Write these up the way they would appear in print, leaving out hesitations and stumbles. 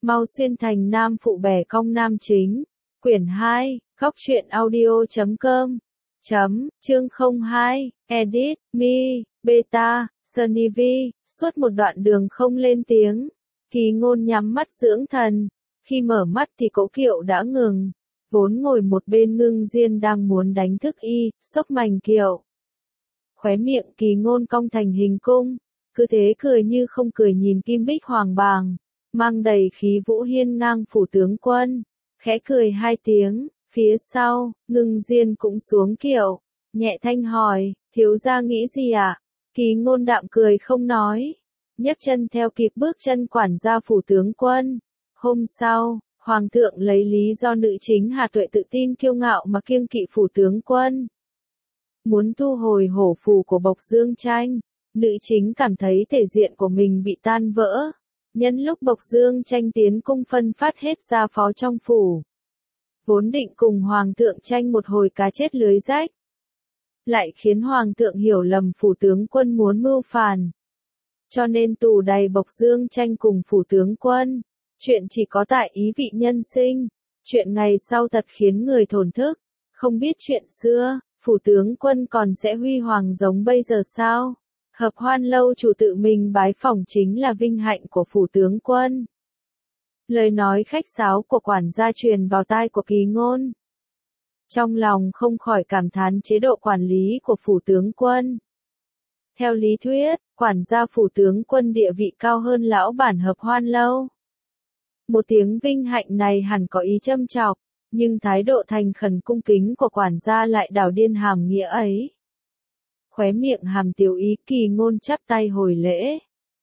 Mau xuyên thành nam phụ bẻ cong nam chính. Quyển 2, góc truyện audio.com. Chương 02, edit, me, beta, Sunny V. Suốt một đoạn đường không lên tiếng. Kỳ Ngôn nhắm mắt dưỡng thần. Khi mở mắt thì Cố Kiệu đã ngừng. Vốn ngồi một bên Ngưng Diên đang muốn đánh thức y, xốc mành Kiệu. Khóe miệng Kỳ Ngôn cong thành hình cung. Cứ thế cười như không cười nhìn Kim Bích Hoàng bàng. Mang đầy khí vũ hiên ngang phủ tướng quân. Khẽ cười hai tiếng, phía sau, Ngưng Diên cũng xuống Kiệu. Nhẹ thanh hỏi, thiếu gia nghĩ gì ạ? Kỳ Ngôn đạm cười không nói. Nhấc chân theo kịp bước chân quản gia phủ tướng quân. Hôm sau, Hoàng thượng lấy lý do nữ chính Hà Tuệ tự tin kiêu ngạo mà kiêng kỵ phủ tướng quân. Muốn thu hồi hổ phù của Bộc Dương Tranh, nữ chính cảm thấy thể diện của mình bị tan vỡ. Nhân lúc Bộc Dương Tranh tiến cung phân phát hết gia phó trong phủ. Vốn định cùng Hoàng thượng tranh một hồi cá chết lưới rách. Lại khiến Hoàng thượng hiểu lầm phủ tướng quân muốn mưu phản. Cho nên tù đầy Bộc Dương Tranh cùng phủ tướng quân. Chuyện chỉ có tại ý vị nhân sinh. Chuyện ngày sau thật khiến người thổn thức. Không biết chuyện xưa, phủ tướng quân còn sẽ huy hoàng giống bây giờ sao? Hợp Hoan lâu chủ tự mình bái phỏng chính là vinh hạnh của phủ tướng quân. Lời nói khách sáo của quản gia truyền vào tai của Kỳ Ngôn. Trong lòng không khỏi cảm thán chế độ quản lý của phủ tướng quân. Theo lý thuyết, quản gia phủ tướng quân địa vị cao hơn lão bản Hợp Hoan lâu. Một tiếng vinh hạnh này hẳn có ý châm chọc, nhưng thái độ thành khẩn cung kính của quản gia lại đảo điên hàm nghĩa ấy. Khóe miệng hàm tiểu ý, Kỳ Ngôn chắp tay hồi lễ.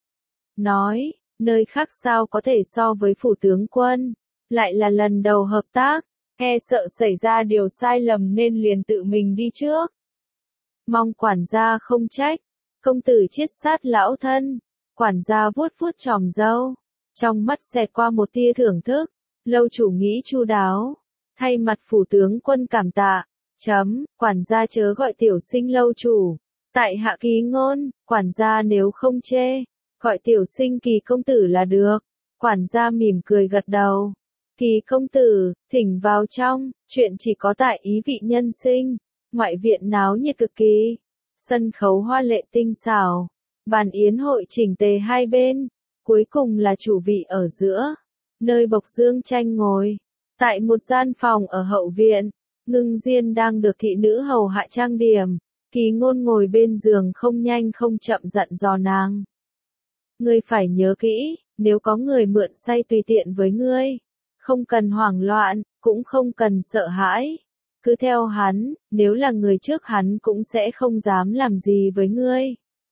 Nói, nơi khác sao có thể so với phủ tướng quân, lại là lần đầu hợp tác, e sợ xảy ra điều sai lầm nên liền tự mình đi trước. Mong quản gia không trách, công tử chiết sát lão thân, quản gia vuốt vuốt chòm râu, trong mắt xẹt qua một tia thưởng thức, lâu chủ nghĩ chu đáo, thay mặt phủ tướng quân cảm tạ. Quản gia chớ gọi tiểu sinh lâu chủ. Tại hạ Kỳ Ngôn, quản gia nếu không chê, gọi tiểu sinh Kỳ công tử là được. Quản gia mỉm cười gật đầu. Kỳ công tử, thỉnh vào trong, chuyện chỉ có tại ý vị nhân sinh. Ngoại viện náo nhiệt cực kỳ. Sân khấu hoa lệ tinh xảo. Bàn yến hội chỉnh tề hai bên. Cuối cùng là chủ vị ở giữa. Nơi Bộc Dương Tranh ngồi. Tại một gian phòng ở hậu viện. Ngưng Diên đang được thị nữ hầu hạ trang điểm. Kỳ Ngôn ngồi bên giường không nhanh không chậm dặn dò nàng. Ngươi phải nhớ kỹ, nếu có người mượn say tùy tiện với ngươi, không cần hoảng loạn, cũng không cần sợ hãi. Cứ theo hắn, nếu là người trước hắn cũng sẽ không dám làm gì với ngươi.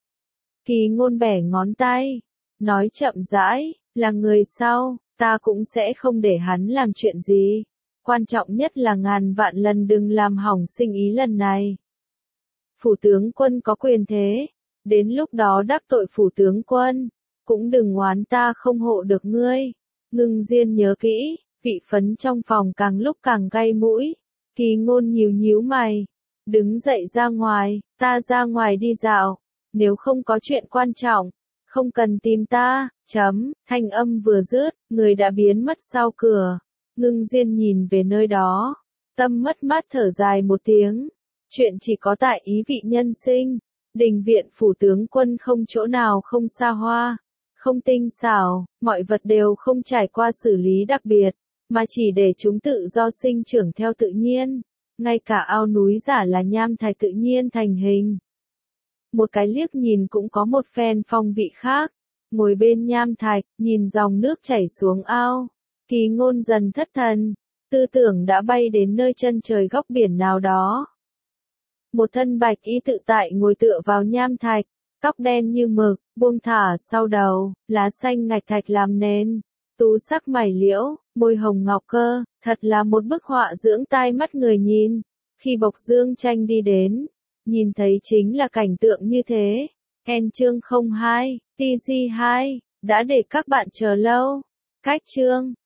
Kỳ Ngôn bẻ ngón tay, nói chậm rãi, là người sau, ta cũng sẽ không để hắn làm chuyện gì. Quan trọng nhất là ngàn vạn lần đừng làm hỏng sinh ý lần này. Phủ tướng quân có quyền thế, đến lúc đó đắc tội phủ tướng quân, cũng đừng oán ta không hộ được ngươi. Ngưng Diên nhớ kỹ, vị phấn trong phòng càng lúc càng cay mũi. Kỳ Ngôn nhíu nhíu mày, đứng dậy ra ngoài, ta ra ngoài đi dạo, nếu không có chuyện quan trọng, không cần tìm ta. Thanh âm vừa dứt, người đã biến mất sau cửa. Ngưng Diên nhìn về nơi đó, tâm mất mát thở dài một tiếng. Chuyện chỉ có tại ý vị nhân sinh. Đình viện phủ tướng quân không chỗ nào không xa hoa, không tinh xảo, mọi vật đều không trải qua xử lý đặc biệt, mà chỉ để chúng tự do sinh trưởng theo tự nhiên. Ngay cả ao núi giả là nham thạch tự nhiên thành hình. Một cái liếc nhìn cũng có một phen phong vị khác. Ngồi bên nham thạch, nhìn dòng nước chảy xuống ao. Kỳ Ngôn dần thất thần, tư tưởng đã bay đến nơi chân trời góc biển nào đó. Một thân bạch y tự tại ngồi tựa vào nham thạch, tóc đen như mực, buông thả sau đầu, lá xanh ngạch thạch làm nền, tú sắc mày liễu, môi hồng ngọc cơ, thật là một bức họa dưỡng tai mắt người nhìn. Khi Bộc Dương Tranh đi đến, nhìn thấy chính là cảnh tượng như thế. Chương 02, TG2, đã để các bạn chờ lâu. Cách chương